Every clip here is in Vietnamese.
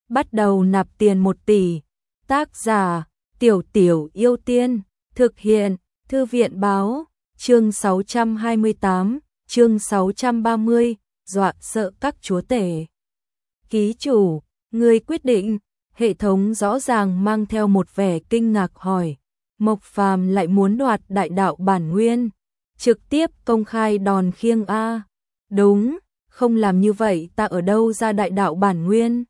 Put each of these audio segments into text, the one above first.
bắt đầu nạp tiền 1 tỷ. Tác giả Tiểu Tiểu Yêu Tiên. Thực hiện Thư viện báo. Chương 628, chương 630, dọa sợ các chúa tể. Ký chủ, người quyết định. Hệ thống rõ ràng mang theo một vẻ kinh ngạc hỏi. Mộc Phàm lại muốn đoạt đại đạo bản nguyên, trực tiếp công khai đòn khiêng a. Đúng, không làm như vậy ta ở đâu ra đại đạo bản nguyên.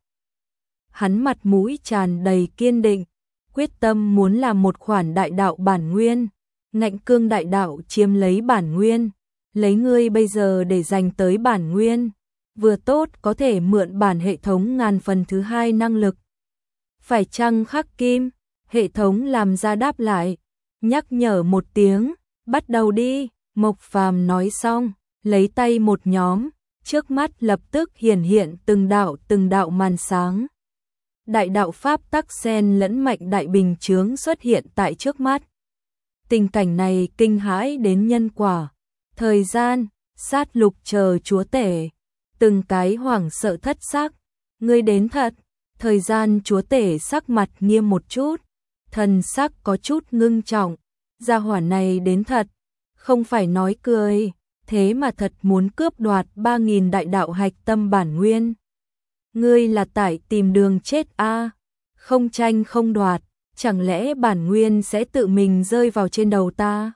Hắn mặt mũi tràn đầy kiên định, quyết tâm muốn làm một khoản đại đạo bản nguyên. Ngạnh cương đại đạo chiếm lấy bản nguyên, lấy ngươi bây giờ để dành tới bản nguyên, vừa tốt có thể mượn bản hệ thống ngàn phần thứ 2 năng lực. Phải chăng khắc kim? Hệ thống làm ra đáp lại, nhắc nhở một tiếng, bắt đầu đi. Mộc Phàm nói xong, lấy tay một nhóm, trước mắt lập tức hiển hiện từng đạo màn sáng. Đại đạo pháp tắc xen lẫn mạnh đại bình chướng xuất hiện tại trước mắt. Tình cảnh này kinh hãi đến nhân quả. Thời gian, sát lục chờ chúa tể, từng cái hoảng sợ thất xác. Ngươi đến thật. Thời gian chúa tể sắc mặt nghiêm một chút, thần sắc có chút ngưng trọng. Gia hỏa này đến thật, không phải nói cười, thế mà thật muốn cướp đoạt 3.000 đại đạo hạch tâm bản nguyên. Ngươi là tại tìm đường chết a? Không tranh không đoạt, chẳng lẽ bản nguyên sẽ tự mình rơi vào trên đầu ta?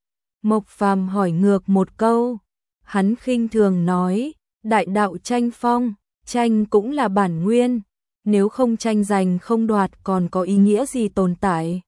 Mộc Phàm hỏi ngược một câu, hắn khinh thường nói, đại đạo tranh phong, tranh cũng là bản nguyên, nếu không tranh giành không đoạt còn có ý nghĩa gì tồn tại?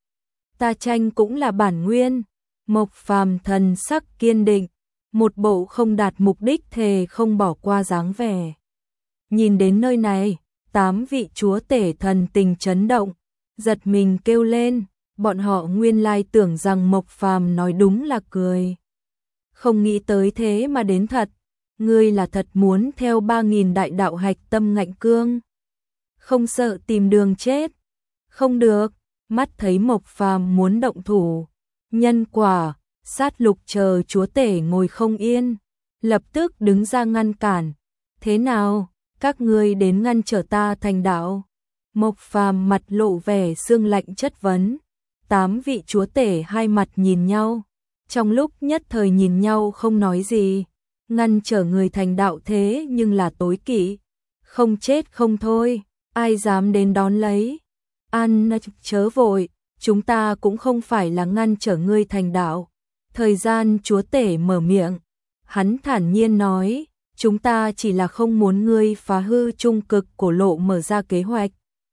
Ta tranh cũng là bản nguyên. Mộc Phàm thần sắc kiên định, một bộ không đạt mục đích thề không bỏ qua dáng vẻ. Nhìn đến nơi này, 8 vị chúa tể thần tình chấn động, giật mình kêu lên, bọn họ nguyên lai tưởng rằng Mộc Phàm nói đúng là cười. Không nghĩ tới thế mà đến thật, ngươi là thật muốn theo 3.000 đại đạo hạch tâm ngạnh cương. Không sợ tìm đường chết. Không được, mắt thấy Mộc Phàm muốn động thủ. Nhân quả, sát lục chờ chúa tể ngồi không yên, lập tức đứng ra ngăn cản. Thế nào, các ngươi đến ngăn trở ta thành đạo? Mộc Phàm mặt lộ vẻ sương lạnh chất vấn. 8 vị chúa tể hai mặt nhìn nhau, trong lúc nhất thời nhìn nhau không nói gì. Ngăn trở người thành đạo thế nhưng là tối kỵ, không chết không thôi, ai dám đến đón lấy. An chớ vội, chúng ta cũng không phải là ngăn trở ngươi thành đạo. Thời gian chúa tể mở miệng, hắn thản nhiên nói, chúng ta chỉ là không muốn ngươi phá hư trung cực cổ lộ mở ra kế hoạch.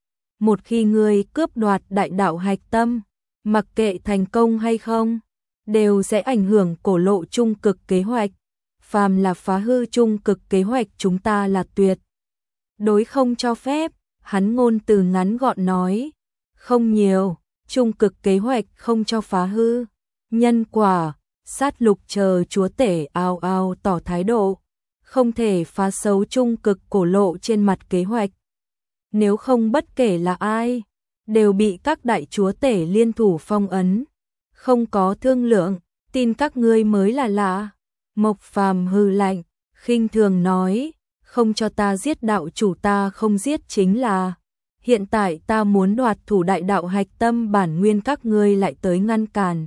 Một khi ngươi cướp đoạt đại đạo hạch tâm, mặc kệ thành công hay không, đều sẽ ảnh hưởng cổ lộ trung cực kế hoạch. Phàm là phá hư trung cực kế hoạch chúng ta là tuyệt đối không cho phép. Hắn ngôn từ ngắn gọn nói, không nhiều, trung cực kế hoạch không cho phá hư. Nhân quả, sát lục chờ chúa tể ào ào tỏ thái độ, không thể phá xấu trung cực cổ lộ trên mặt kế hoạch. Nếu không bất kể là ai, đều bị các đại chúa tể liên thủ phong ấn. Không có thương lượng, tin các ngươi mới là lạ. Mộc Phàm hừ lạnh, khinh thường nói, không cho ta giết đạo chủ ta không giết chính là. Hiện tại ta muốn đoạt thủ đại đạo hạch tâm bản nguyên các ngươi lại tới ngăn cản.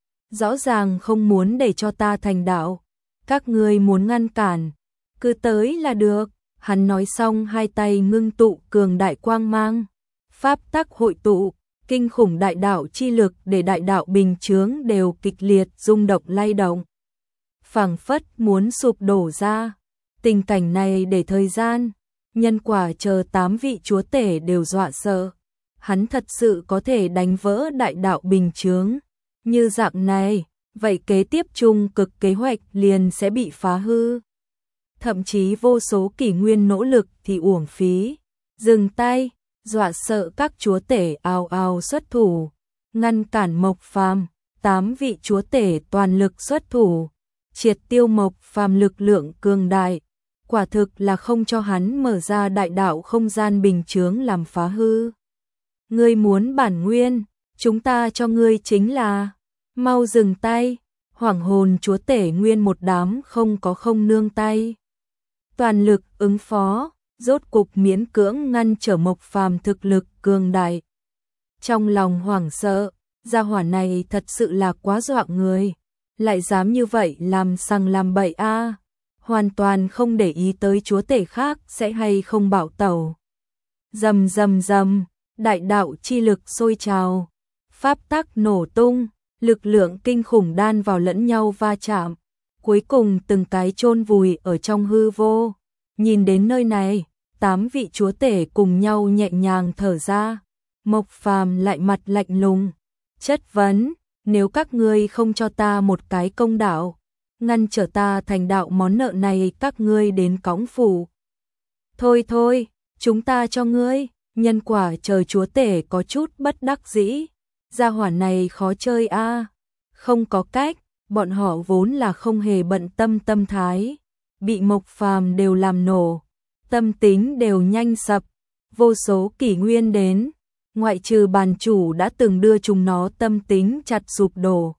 Rõ ràng không muốn để cho ta thành đạo. Các ngươi muốn ngăn cản, cứ tới là được. Hắn nói xong hai tay ngưng tụ cường đại quang mang. Pháp tắc hội tụ, kinh khủng đại đạo chi lực để đại đạo bình chướng đều kịch liệt rung động lay động. Phảng phất muốn sụp đổ ra. Tình cảnh này để thời gian, nhân quả chờ 8 vị chúa tể đều dọa sợ. Hắn thật sự có thể đánh vỡ đại đạo bình chướng. Như dạng này, vậy kế tiếp trung cực kế hoạch liền sẽ bị phá hư. Thậm chí vô số kỷ nguyên nỗ lực thì uổng phí. Dừng tay, dọa sợ các chúa tể ào ào xuất thủ. Ngăn cản Mộc Phàm, 8 vị chúa tể toàn lực xuất thủ. Triệt tiêu Mộc Phàm lực lượng cường đại. Quả thực là không cho hắn mở ra đại đạo không gian bình chướng làm phá hư. Ngươi muốn bản nguyên, chúng ta cho ngươi chính là. Mau dừng tay. Hoảng hồn chúa tể nguyên một đám không có không nương tay. Toàn lực ứng phó, rốt cục miễn cưỡng ngăn trở Mộc Phàm thực lực cường đại. Trong lòng hoảng sợ, gia hỏa này thật sự là quá dọa người, lại dám như vậy làm sằng làm bậy a, hoàn toàn không để ý tới chúa tể khác sẽ hay không bạo tẩu. Rầm rầm rầm, đại đạo chi lực sôi trào, pháp tắc nổ tung, lực lượng kinh khủng đan vào lẫn nhau va chạm, cuối cùng từng cái chôn vùi ở trong hư vô. Nhìn đến nơi này, 8 vị chúa tể cùng nhau nhẹ nhàng thở ra. Mộc Phàm lại mặt lạnh lùng, chất vấn, nếu các ngươi không cho ta một cái công đạo, ngăn trở ta thành đạo món nợ này các ngươi đến cõng phủ. Thôi thôi, chúng ta cho ngươi, nhân quả trời chúa tể có chút bất đắc dĩ, gia hỏa này khó chơi a, không có cách, bọn họ vốn là không hề bận tâm tâm thái, bị Mộc Phàm đều làm nổ, tâm tính đều nhanh sập, vô số kỷ nguyên đến, ngoại trừ bàn chủ đã từng đưa chúng nó tâm tính chặt sụp đổ.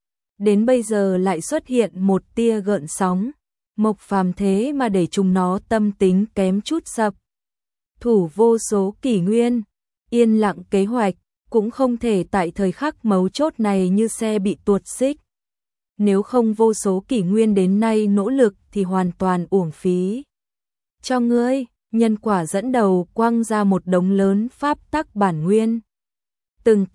Đến bây giờ lại xuất hiện một tia gợn sóng, Mộc Phàm thế mà để chúng nó tâm tính kém chút sập. Thủ vô số kỷ nguyên, yên lặng kế hoạch, cũng không thể tại thời khắc mấu chốt này như xe bị tuột xích. Nếu không vô số kỷ nguyên đến nay nỗ lực thì hoàn toàn uổng phí. Cho ngươi, nhân quả dẫn đầu quăng ra một đống lớn pháp tắc bản nguyên. Từng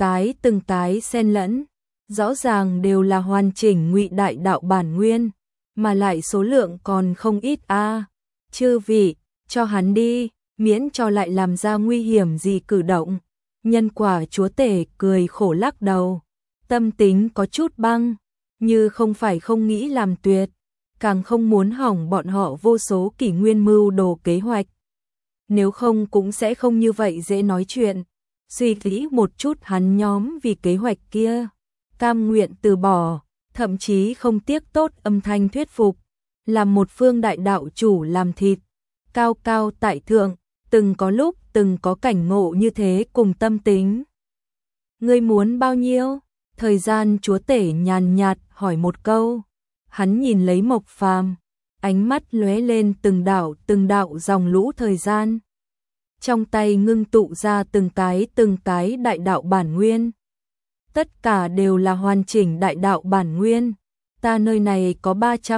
cái xen lẫn, rõ ràng đều là hoàn chỉnh ngụy đại đạo bản nguyên, mà lại số lượng còn không ít a. Chư vị, cho hắn đi, miễn cho lại làm ra nguy hiểm gì cử động. Nhân quả chúa tể cười khổ lắc đầu, tâm tính có chút băng, như không phải không nghĩ làm tuyệt, càng không muốn hỏng bọn họ vô số kỷ nguyên mưu đồ kế hoạch. Nếu không cũng sẽ không như vậy dễ nói chuyện. Suy nghĩ một chút hắn nhóm vì kế hoạch kia, cam nguyện từ bỏ, thậm chí không tiếc tốt âm thanh thuyết phục, làm một phương đại đạo chủ làm thịt, cao cao tại thượng, từng có lúc từng có cảnh ngộ như thế cùng tâm tính. Ngươi muốn bao nhiêu? Thời gian chúa tể nhàn nhạt hỏi một câu, hắn nhìn lấy Mộc Phàm, ánh mắt lóe lên từng đạo dòng lũ thời gian. Trong tay ngưng tụ ra từng cái đại đạo bản nguyên. Tất cả đều là hoàn chỉnh đại đạo bản nguyên. Ta nơi này có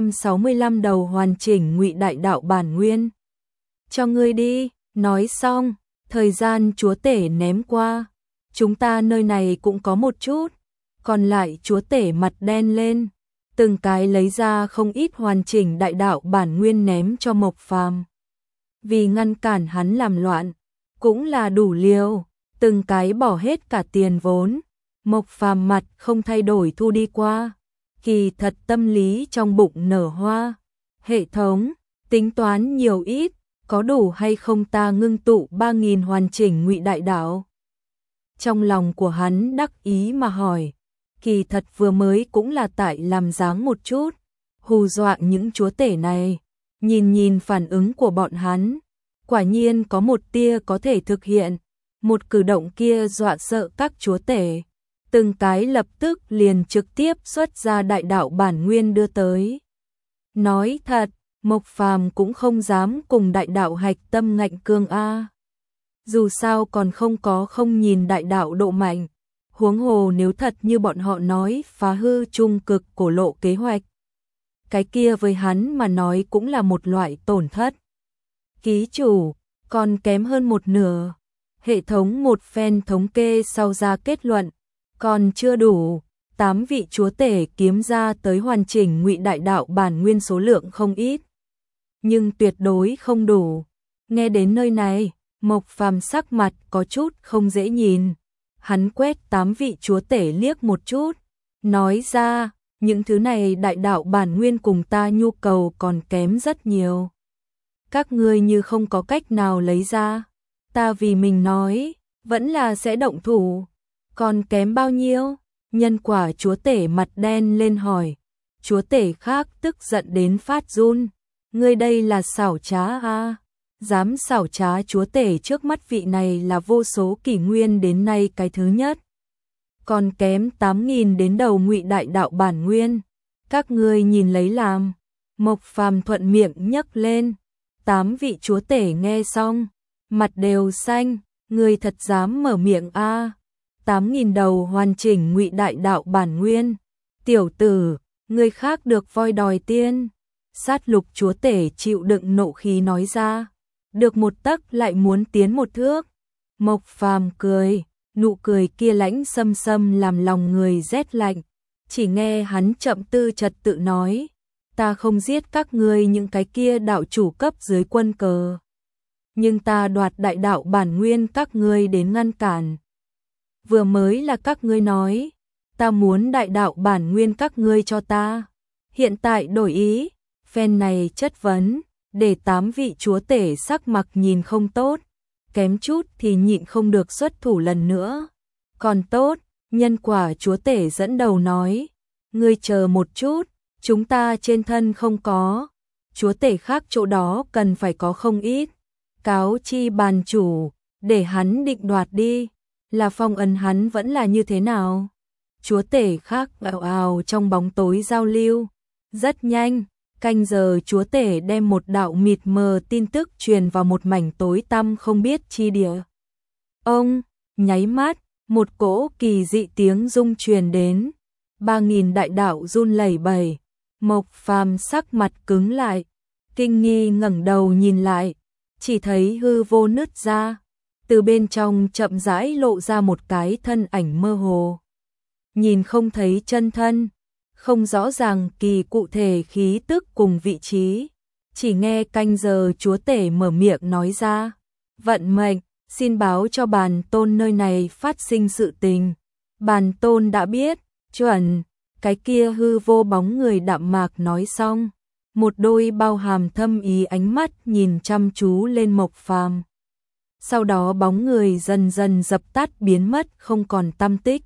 365 đầu hoàn chỉnh ngụy đại đạo bản nguyên. Cho ngươi đi, nói xong, thời gian chúa tể ném qua. Chúng ta nơi này cũng có một chút. Còn lại chúa tể mặt đen lên, từng cái lấy ra không ít hoàn chỉnh đại đạo bản nguyên ném cho Mộc Phàm. Vì ngăn cản hắn làm loạn, cũng là đủ liều, từng cái bỏ hết cả tiền vốn. Mộc Phàm mặt không thay đổi thu đi qua, kỳ thật tâm lý trong bụng nở hoa. Hệ thống, tính toán nhiều ít, có đủ hay không ta ngưng tụ 3.000 hoàn chỉnh ngụy đại đạo? Trong lòng của hắn đắc ý mà hỏi, kỳ thật vừa mới cũng là tại làm dáng một chút, hù dọa những chúa tể này. Nhìn phản ứng của bọn hắn, quả nhiên có một tia có thể thực hiện, một cử động kia dọa sợ các chúa tể, từng cái lập tức liền trực tiếp xuất ra đại đạo bản nguyên đưa tới. Nói thật, Mộc Phàm cũng không dám cùng đại đạo hạch tâm ngạnh cương a. Dù sao còn không nhìn đại đạo độ mạnh, huống hồ nếu thật như bọn họ nói phá hư trung cực cổ lộ kế hoạch, cái kia với hắn mà nói cũng là một loại tổn thất. Ký chủ, còn kém hơn một nửa. Hệ thống một phen thống kê sau ra kết luận, còn chưa đủ. 8 vị chúa tể kiếm ra tới hoàn chỉnh ngụy đại đạo bản nguyên số lượng không ít, nhưng tuyệt đối không đủ. Nghe đến nơi này, Mộc Phàm sắc mặt có chút không dễ nhìn. Hắn quét 8 vị chúa tể liếc một chút, nói ra, những thứ này đại đạo bản nguyên cùng ta nhu cầu còn kém rất nhiều. Các ngươi như không có cách nào lấy ra, ta vì mình nói, vẫn là sẽ động thủ. Còn kém bao nhiêu? Nhân quả chúa tể mặt đen lên hỏi. Chúa tể khác tức giận đến phát run. Ngươi đây là xảo trá a? Dám xảo trá chúa tể trước mắt vị này là vô số kỷ nguyên đến nay cái thứ nhất. Còn kém 8.000 đến đầu ngụy đại đạo bản nguyên. Các ngươi nhìn lấy làm. Mộc Phàm thuận miệng nhấc lên. 8 vị chúa tể nghe xong, mặt đều xanh, ngươi thật dám mở miệng a? 8.000 đầu hoàn chỉnh ngụy đại đạo bản nguyên. Tiểu tử, ngươi khác được voi đòi tiên. Sát lục chúa tể chịu đựng nộ khí nói ra. Được một tấc lại muốn tiến một thước. Mộc Phàm cười, nụ cười kia lãnh xâm xâm làm lòng người rét lạnh. Chỉ nghe hắn chậm tư trật tự nói, ta không giết các ngươi những cái kia đạo chủ cấp dưới quân cờ. Nhưng ta đoạt đại đạo bản nguyên các ngươi đến ngăn cản. Vừa mới là các ngươi nói, ta muốn đại đạo bản nguyên các ngươi cho ta. Hiện tại đổi ý, phen này chất vấn, để 8 vị chúa tể sắc mặt nhìn không tốt, kém chút thì nhịn không được xuất thủ lần nữa. Còn tốt, nhân quả chúa tể dẫn đầu nói, ngươi chờ một chút, chúng ta trên thân không có, chúa tể khác chỗ đó cần phải có không ít. Cáo chi bàn chủ, để hắn định đoạt đi, là phong ấn hắn vẫn là như thế nào? Chúa tể khác ào ào trong bóng tối giao lưu. Rất nhanh, canh giờ chúa tể đem một đạo mịt mờ tin tức truyền vào một mảnh tối tăm không biết chi địa. Ông, nháy mắt, một cỗ kỳ dị tiếng rung truyền đến. 3.000 đại đạo run lẩy bẩy. Mộc Phàm sắc mặt cứng lại, kinh nghi ngẩng đầu nhìn lại, chỉ thấy hư vô nứt ra, từ bên trong chậm rãi lộ ra một cái thân ảnh mơ hồ. Nhìn không thấy chân thân, không rõ ràng kỳ cụ thể khí tức cùng vị trí, chỉ nghe canh giờ chúa tể mở miệng nói ra, vận mệnh, xin báo cho bản tôn nơi này phát sinh sự tình. Bản tôn đã biết, chuẩn. Cái kia hư vô bóng người đạm mạc nói xong, một đôi bao hàm thâm ý ánh mắt nhìn chăm chú lên Mộc Phàm. Sau đó bóng người dần dần dập tắt biến mất không còn tăm tích.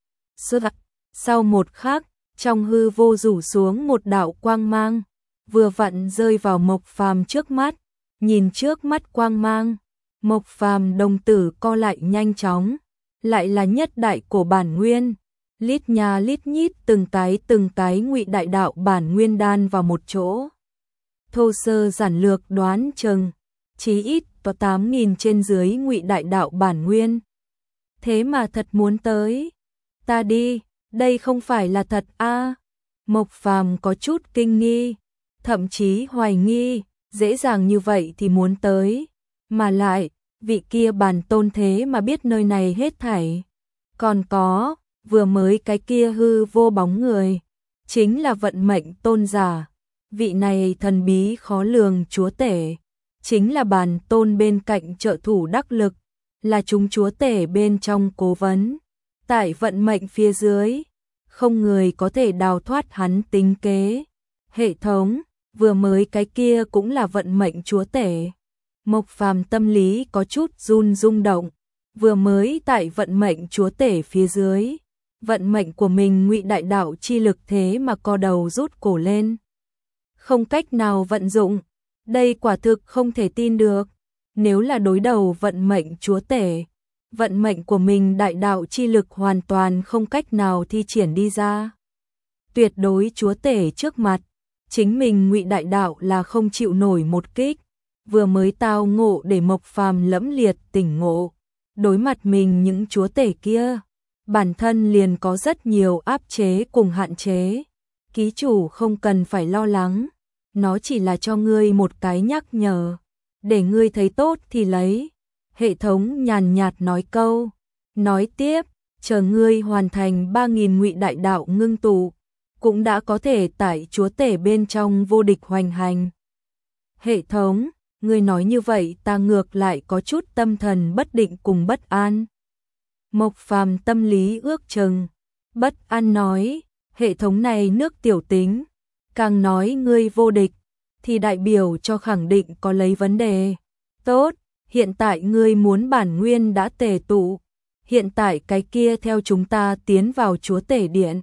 Sau một khắc, trong hư vô rủ xuống một đạo quang mang, vừa vặn rơi vào Mộc Phàm trước mắt, nhìn trước mắt quang mang, Mộc Phàm đồng tử co lại nhanh chóng, lại là nhất đại cổ bản nguyên. Lít nha lít nhít từng cái ngụy đại đạo bản nguyên đan vào một chỗ. Thô sơ giản lược đoán chừng, chí ít có 8.000 trên dưới ngụy đại đạo bản nguyên. Thế mà thật muốn tới. Ta đi, đây không phải là thật a? Mộc Phàm có chút kinh nghi, thậm chí hoài nghi, dễ dàng như vậy thì muốn tới. Mà lại, vị kia bản tôn thế mà biết nơi này hết thảy. Còn có vừa mới cái kia hư vô bóng người, chính là vận mệnh tôn giả, vị này thần bí khó lường chúa tể, chính là bản tôn bên cạnh trợ thủ đắc lực, là chúng chúa tể bên trong cố vấn, tại vận mệnh phía dưới, không người có thể đào thoát hắn tính kế. Hệ thống, vừa mới cái kia cũng là vận mệnh chúa tể. Mộc Phàm tâm lý có chút rung động, vừa mới tại vận mệnh chúa tể phía dưới. Vận mệnh của mình ngụy đại đạo chi lực thế mà co đầu rút cổ lên. Không cách nào vận dụng, đây quả thực không thể tin được. Nếu là đối đầu vận mệnh chúa tể, vận mệnh của mình đại đạo chi lực hoàn toàn không cách nào thi triển đi ra. Tuyệt đối chúa tể trước mặt, chính mình ngụy đại đạo là không chịu nổi một kích. Vừa mới tao ngộ để Mộc Phàm lẫm liệt tỉnh ngộ, đối mặt mình những chúa tể kia. Bản thân liền có rất nhiều áp chế cùng hạn chế. Ký chủ không cần phải lo lắng, nó chỉ là cho ngươi một cái nhắc nhở, để ngươi thấy tốt thì lấy. Hệ thống nhàn nhạt nói câu, nói tiếp, chờ ngươi hoàn thành 3.000 ngụy đại đạo ngưng tụ, cũng đã có thể tại chúa tể bên trong vô địch hoành hành. Hệ thống, ngươi nói như vậy ta ngược lại có chút tâm thần bất định cùng bất an. Mộc Phàm tâm lý ước chừng, bất an nói, hệ thống này nước tiểu tính, càng nói ngươi vô địch, thì đại biểu cho khẳng định có lấy vấn đề. Tốt, hiện tại ngươi muốn bản nguyên đã tề tụ, hiện tại cái kia theo chúng ta tiến vào chúa tể điện.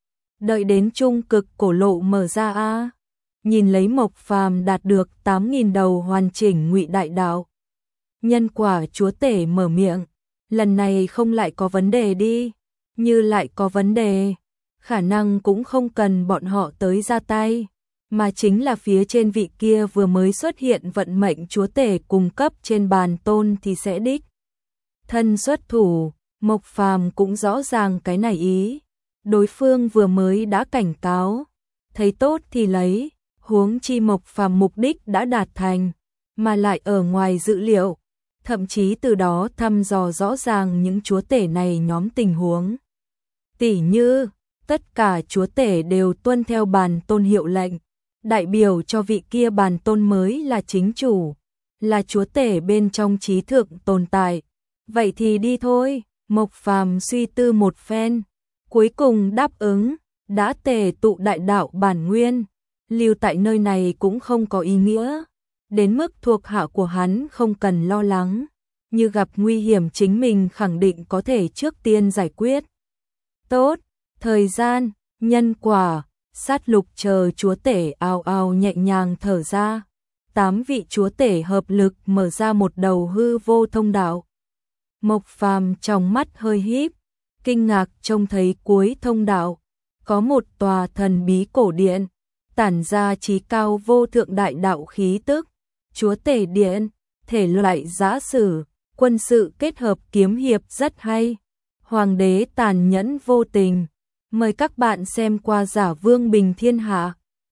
Đợi đến trung cực cổ lộ mở ra a. Nhìn lấy Mộc Phàm đạt được 8.000 đầu hoàn chỉnh ngụy đại đạo. Nhân quả chúa tể mở miệng. Lần này không lại có vấn đề đi, như lại có vấn đề, khả năng cũng không cần bọn họ tới ra tay, mà chính là phía trên vị kia vừa mới xuất hiện vận mệnh chúa tể cung cấp trên bàn tôn thì sẽ đích thân xuất thủ. Mộc Phàm cũng rõ ràng cái này ý, đối phương vừa mới đã cảnh cáo, thấy tốt thì lấy, huống chi Mộc Phàm mục đích đã đạt thành, mà lại ở ngoài dự liệu, thậm chí từ đó thăm dò rõ ràng những chúa tể này nhóm tình huống. Tỉ như, tất cả chúa tể đều tuân theo bàn tôn hiệu lệnh, đại biểu cho vị kia bàn tôn mới là chính chủ, là chúa tể bên trong trí thượng tồn tại. Vậy thì đi thôi, Mộc Phàm suy tư một phen, cuối cùng đáp ứng, đã tề tụ đại đạo bản nguyên, lưu tại nơi này cũng không có ý nghĩa, đến mức thuộc hạ của hắn không cần lo lắng, như gặp nguy hiểm chính mình khẳng định có thể trước tiên giải quyết. Tốt, thời gian, nhân quả, sát lục chờ chúa tể ào ào nhẹ nhàng thở ra, 8 vị chúa tể hợp lực mở ra một đầu hư vô thông đạo. Mộc Phàm trong mắt hơi híp, kinh ngạc trông thấy cuối thông đạo, có một tòa thần bí cổ điện, tản ra chí cao vô thượng đại đạo khí tức, chúa tể điện, thể loại giã sử, quân sự kết hợp kiếm hiệp rất hay, hoàng đế tàn nhẫn vô tình, mời các bạn xem qua Giả Vương Bình Thiên Hạ.